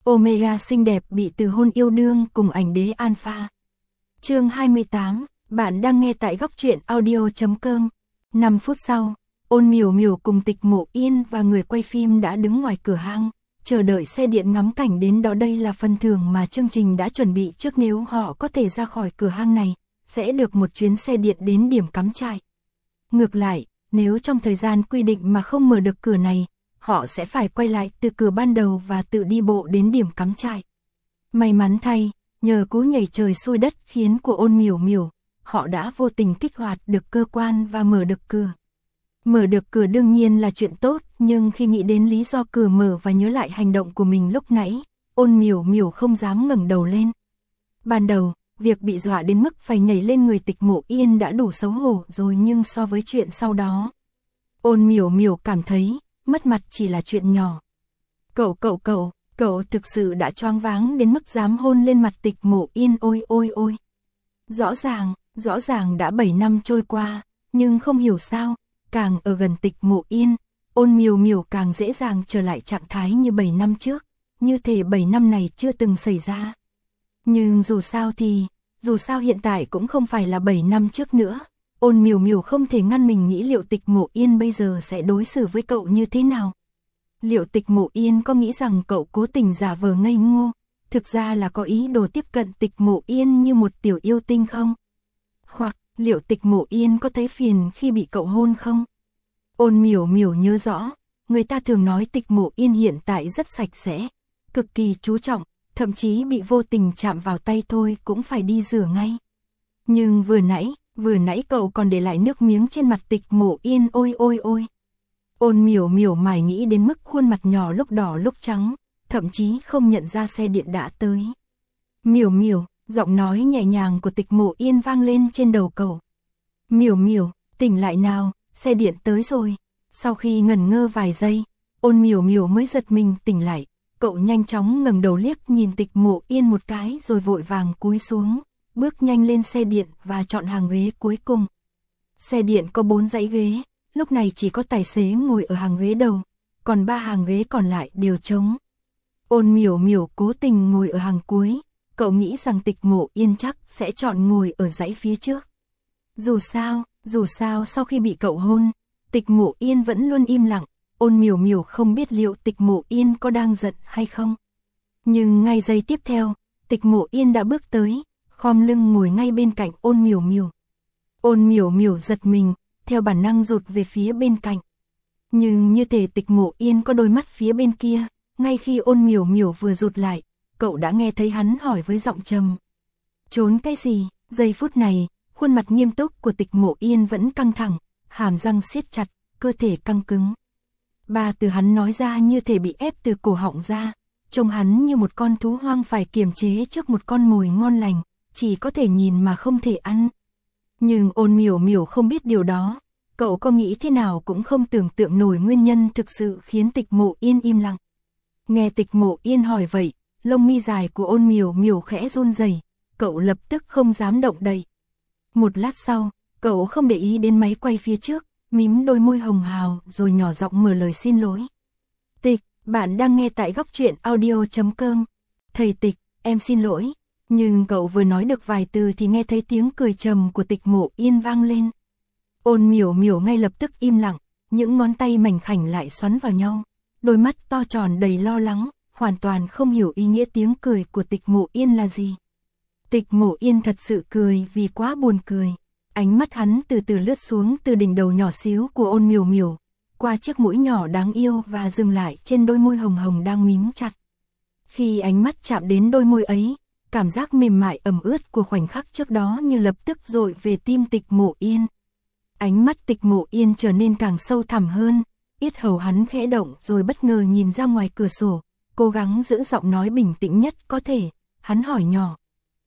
Omega xinh đẹp bị từ hôn yêu đương cùng ảnh đế Alpha. Chương 28, bạn đang nghe tại góc truyện audio.com. 5 phút sau, Ôn Miểu Miểu cùng Tịch Mộ Yên và người quay phim đã đứng ngoài cửa hang, chờ đợi xe điện ngắm cảnh đến đó. Đây là phần thưởng mà chương trình đã chuẩn bị trước, nếu họ có thể ra khỏi cửa hang này, sẽ được một chuyến xe điện đến điểm cắm trại. Ngược lại, nếu trong thời gian quy định mà không mở được cửa này, họ sẽ phải quay lại từ cửa ban đầu và tự đi bộ đến điểm cắm trại. May mắn thay, nhờ cú nhảy trời xuôi đất khiến của Ôn Miểu Miểu, họ đã vô tình kích hoạt được cơ quan và mở được cửa. Mở được cửa đương nhiên là chuyện tốt, nhưng khi nghĩ đến lý do cửa mở và nhớ lại hành động của mình lúc nãy, Ôn Miểu Miểu không dám ngẩng đầu lên. Ban đầu, việc bị dọa đến mức phải nhảy lên người Tịch Mộ Yên đã đủ xấu hổ rồi, nhưng so với chuyện sau đó, Ôn Miểu Miểu cảm thấy mất mặt chỉ là chuyện nhỏ. Cậu thực sự đã choáng váng đến mức dám hôn lên mặt Tịch Mộ Yên. Ôi. Rõ ràng đã 7 năm trôi qua, nhưng không hiểu sao, càng ở gần Tịch Mộ Yên, Ôn Miểu Miểu càng dễ dàng trở lại trạng thái như 7 năm trước, như thể 7 năm này chưa từng xảy ra. Nhưng dù sao hiện tại cũng không phải là 7 năm trước nữa. Ôn Miểu Miểu không thể ngăn mình nghĩ liệu Tịch Mộ Yên bây giờ sẽ đối xử với cậu như thế nào. Liệu Tịch Mộ Yên có nghĩ rằng cậu cố tình giả vờ ngây ngô, thực ra là có ý đồ tiếp cận Tịch Mộ Yên như một tiểu yêu tinh không? Hoặc liệu Tịch Mộ Yên có thấy phiền khi bị cậu hôn không? Ôn Miểu Miểu nhớ rõ, người ta thường nói Tịch Mộ Yên hiện tại rất sạch sẽ, cực kỳ chú trọng, thậm chí bị vô tình chạm vào tay thôi cũng phải đi rửa ngay. Nhưng vừa nãy cậu còn để lại nước miếng trên mặt Tịch Mộ Yên. Ôi. Ôn Miểu Miểu mải nghĩ đến mức khuôn mặt nhỏ lúc đỏ lúc trắng, thậm chí không nhận ra xe điện đã tới. Miểu, giọng nói nhẹ nhàng của Tịch Mộ Yên vang lên trên đầu cậu. Miểu, tỉnh lại nào, xe điện tới rồi. Sau khi ngẩn ngơ vài giây, Ôn Miểu mới giật mình tỉnh lại. Cậu nhanh chóng ngẩng đầu liếc nhìn Tịch Mộ Yên một cái rồi vội vàng cúi xuống, bước nhanh lên xe điện và chọn hàng ghế cuối cùng. Xe điện có 4 dãy ghế, lúc này chỉ có tài xế ngồi ở hàng ghế đầu, còn 3 hàng ghế còn lại đều trống. Ôn Miểu cố tình ngồi ở hàng cuối, cậu nghĩ rằng Tịch Mộ Yên chắc sẽ chọn ngồi ở dãy phía trước. Dù sao sau khi bị cậu hôn, Tịch Mộ Yên vẫn luôn im lặng. Ôn Miểu không biết liệu Tịch Mộ Yên có đang giận hay không. Nhưng ngay giây tiếp theo, Tịch Mộ Yên đã bước tới, khom lưng ngồi ngay bên cạnh Ôn Miểu. Ôn Miểu giật mình, theo bản năng rụt về phía bên cạnh. Nhưng như thể Tịch Mộ Yên có đôi mắt phía bên kia, ngay khi Ôn Miểu vừa rụt lại, cậu đã nghe thấy hắn hỏi với giọng trầm. Trốn cái gì? Giây phút này, khuôn mặt nghiêm túc của Tịch Mộ Yên vẫn căng thẳng, hàm răng siết chặt, cơ thể căng cứng. 3 từ hắn nói ra như thể bị ép từ cổ họng ra, trông hắn như một con thú hoang phải kiềm chế trước một con mồi ngon lành, chỉ có thể nhìn mà không thể ăn. Nhưng Ôn Miểu không biết điều đó, cậu có nghĩ thế nào cũng không tưởng tượng nổi nguyên nhân thực sự khiến Tịch Mộ Yên im lặng. Nghe Tịch Mộ Yên hỏi vậy, lông mi dài của Ôn Miểu khẽ run rẩy, cậu lập tức không dám động đậy. Một lát sau, cậu không để ý đến máy quay phía trước, mím đôi môi hồng hào rồi nhỏ giọng mở lời xin lỗi. Tịch, bạn đang nghe tại góc truyện audio.com. Thầy Tịch, em xin lỗi. Nhưng cậu vừa nói được vài từ thì nghe thấy tiếng cười trầm của Tịch Mộ Yên vang lên. Ôn Miểu ngay lập tức im lặng, những ngón tay mảnh khảnh lại xoắn vào nhau, đôi mắt to tròn đầy lo lắng, hoàn toàn không hiểu ý nghĩa tiếng cười của Tịch Mộ Yên là gì. Tịch Mộ Yên thật sự cười vì quá buồn cười. Ánh mắt hắn từ từ lướt xuống từ đỉnh đầu nhỏ xíu của Ôn Miểu, qua chiếc mũi nhỏ đáng yêu và dừng lại trên đôi môi hồng hồng đang mím chặt. Khi ánh mắt chạm đến đôi môi ấy, cảm giác mềm mại ẩm ướt của khoảnh khắc trước đó như lập tức dội về tim Tịch Mộ Yên. Ánh mắt Tịch Mộ Yên trở nên càng sâu thẳm hơn, yết hầu hắn khẽ động rồi bất ngờ nhìn ra ngoài cửa sổ, cố gắng giữ giọng nói bình tĩnh nhất có thể. Hắn hỏi nhỏ.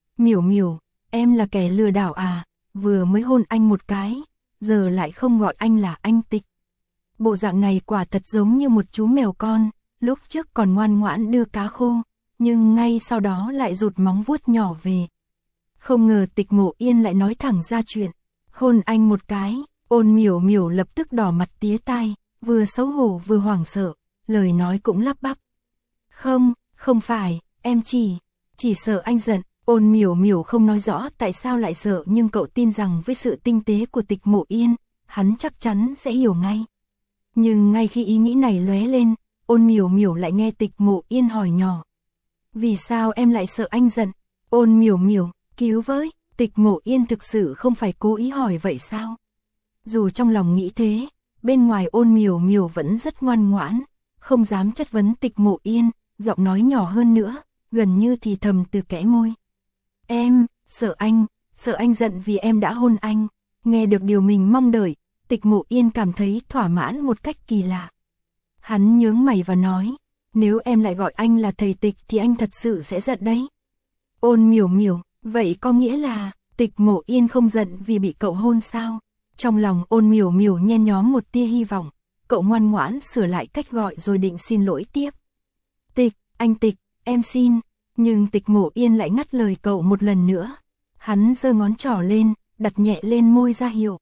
Miểu, em là kẻ lừa đảo à? Vừa mới hôn anh một cái, giờ lại không gọi anh là anh Tịch. Bộ dạng này quả thật giống như một chú mèo con, lúc trước còn ngoan ngoãn đưa cá khô, nhưng ngay sau đó lại rụt móng vuốt nhỏ về. Không ngờ Tịch Mộ Yên lại nói thẳng ra chuyện, hôn anh một cái. Ôn Miểu lập tức đỏ mặt tía tai, vừa xấu hổ vừa hoảng sợ, lời nói cũng lắp bắp. Không phải, em chỉ sợ anh giận. Ôn Miểu Miểu không nói rõ tại sao lại sợ, nhưng cậu tin rằng với sự tinh tế của Tịch Mộ Yên, hắn chắc chắn sẽ hiểu ngay. Nhưng ngay khi ý nghĩ này lóe lên, Ôn Miểu Miểu lại nghe Tịch Mộ Yên hỏi nhỏ. Vì sao em lại sợ anh giận? Ôn Miểu Miểu, cứu với, Tịch Mộ Yên thực sự không phải cố ý hỏi vậy sao? Dù trong lòng nghĩ thế, bên ngoài Ôn Miểu Miểu vẫn rất ngoan ngoãn, không dám chất vấn Tịch Mộ Yên, giọng nói nhỏ hơn nữa, gần như thì thầm từ kẽ môi. Em, sợ anh giận vì em đã hôn anh. Nghe được điều mình mong đợi, Tịch Mộ Yên cảm thấy thỏa mãn một cách kỳ lạ. Hắn nhướng mày và nói, nếu em lại gọi anh là thầy Tịch thì anh thật sự sẽ giận đấy. Ôn Miểu Miểu, vậy có nghĩa là Tịch Mộ Yên không giận vì bị cậu hôn sao? Trong lòng Ôn Miểu Miểu nhen nhóm một tia hy vọng, cậu ngoan ngoãn sửa lại cách gọi rồi định xin lỗi tiếp. Tịch, anh Tịch, em xin. Nhưng Tịch Mộ Yên lại ngắt lời cậu một lần nữa. Hắn giơ ngón trỏ lên, đặt nhẹ lên môi ra hiệu.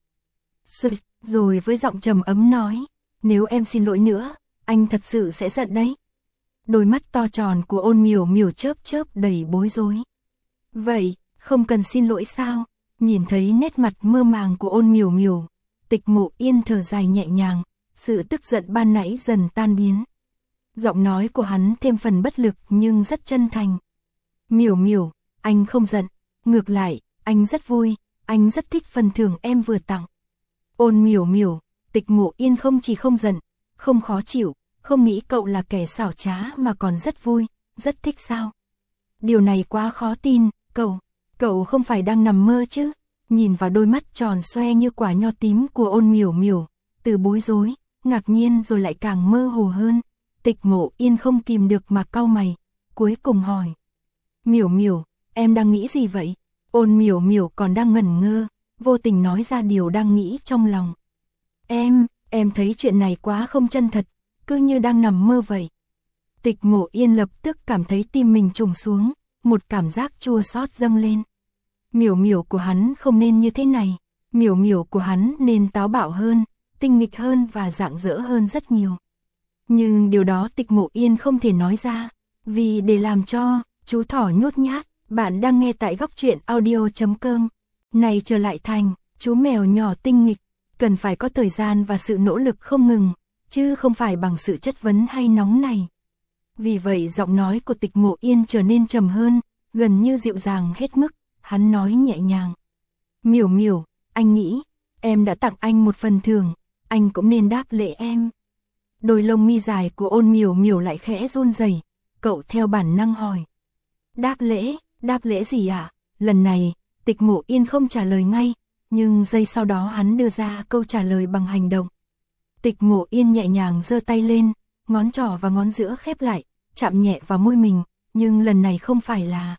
Rồi với giọng trầm ấm nói, nếu em xin lỗi nữa, anh thật sự sẽ giận đấy. Đôi mắt to tròn của Ôn Miểu Miểu chớp chớp đầy bối rối. Vậy, không cần xin lỗi sao? Nhìn thấy nét mặt mơ màng của Ôn Miểu Miểu, Tịch Mộ Yên thở dài nhẹ nhàng, sự tức giận ban nãy dần tan biến. Giọng nói của hắn thêm phần bất lực nhưng rất chân thành. Miểu Miểu, anh không giận, ngược lại, anh rất vui, anh rất thích phần thưởng em vừa tặng. Ôn Miểu Miểu, Tịch Mộ Yên không chỉ không giận, không khó chịu, không nghĩ cậu là kẻ xảo trá mà còn rất vui, rất thích sao? Điều này quá khó tin, cậu không phải đang nằm mơ chứ? Nhìn vào đôi mắt tròn xoe như quả nho tím của Ôn Miểu Miểu, từ bối rối, ngạc nhiên rồi lại càng mơ hồ hơn, Tịch Mộ Yên không kìm được mà cau mày, cuối cùng hỏi. Miểu Miểu, em đang nghĩ gì vậy? Ôn Miểu Miểu còn đang ngẩn ngơ, vô tình nói ra điều đang nghĩ trong lòng. Em thấy chuyện này quá không chân thật, cứ như đang nằm mơ vậy. Tịch Mộ Yên lập tức cảm thấy tim mình trùng xuống, một cảm giác chua xót dâng lên. Miểu Miểu của hắn không nên như thế này, Miểu Miểu của hắn nên táo bạo hơn, tinh nghịch hơn và rạng rỡ hơn rất nhiều. Nhưng điều đó Tịch Mộ Yên không thể nói ra, vì để làm cho chú thỏ nhút nhát, bạn đang nghe tại góc truyện audio.com. Này trở lại thành chú mèo nhỏ tinh nghịch, cần phải có thời gian và sự nỗ lực không ngừng, chứ không phải bằng sự chất vấn hay nóng này. Vì vậy giọng nói của Tịch Mộ Yên trở nên trầm hơn, gần như dịu dàng hết mức, hắn nói nhẹ nhàng. Miểu Miểu, anh nghĩ, em đã tặng anh một phần thưởng, anh cũng nên đáp lễ em. Đôi lông mi dài của Ôn Miểu Miểu lại khẽ run rẩy, cậu theo bản năng hỏi. Đáp lễ gì ạ? Lần này, Tịch Mộ Yên không trả lời ngay, nhưng giây sau đó hắn đưa ra câu trả lời bằng hành động. Tịch Mộ Yên nhẹ nhàng giơ tay lên, ngón trỏ và ngón giữa khép lại, chạm nhẹ vào môi mình, nhưng lần này không phải là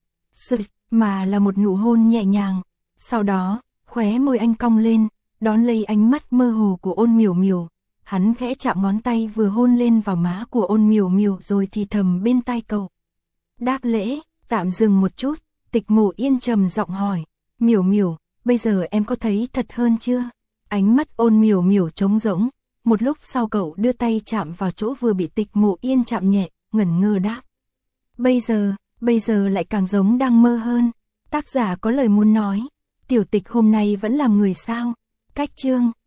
mà là một nụ hôn nhẹ nhàng. Sau đó, khóe môi anh cong lên, đón lấy ánh mắt mơ hồ của Ôn Miểu Miểu. Hắn khẽ chạm ngón tay vừa hôn lên vào má của Ôn Miểu Miểu rồi thì thầm bên tai cậu. Đáp lễ, tạm dừng một chút, Tịch Mộ Yên trầm giọng hỏi. Miểu Miểu, bây giờ em có thấy thật hơn chưa? Ánh mắt Ôn Miểu Miểu trống rỗng. Một lúc sau cậu đưa tay chạm vào chỗ vừa bị Tịch Mộ Yên chạm nhẹ, ngẩn ngơ đáp. Bây giờ lại càng giống đang mơ hơn. Tác giả có lời muốn nói. Tiểu Tịch hôm nay vẫn làm người sao? Cách chương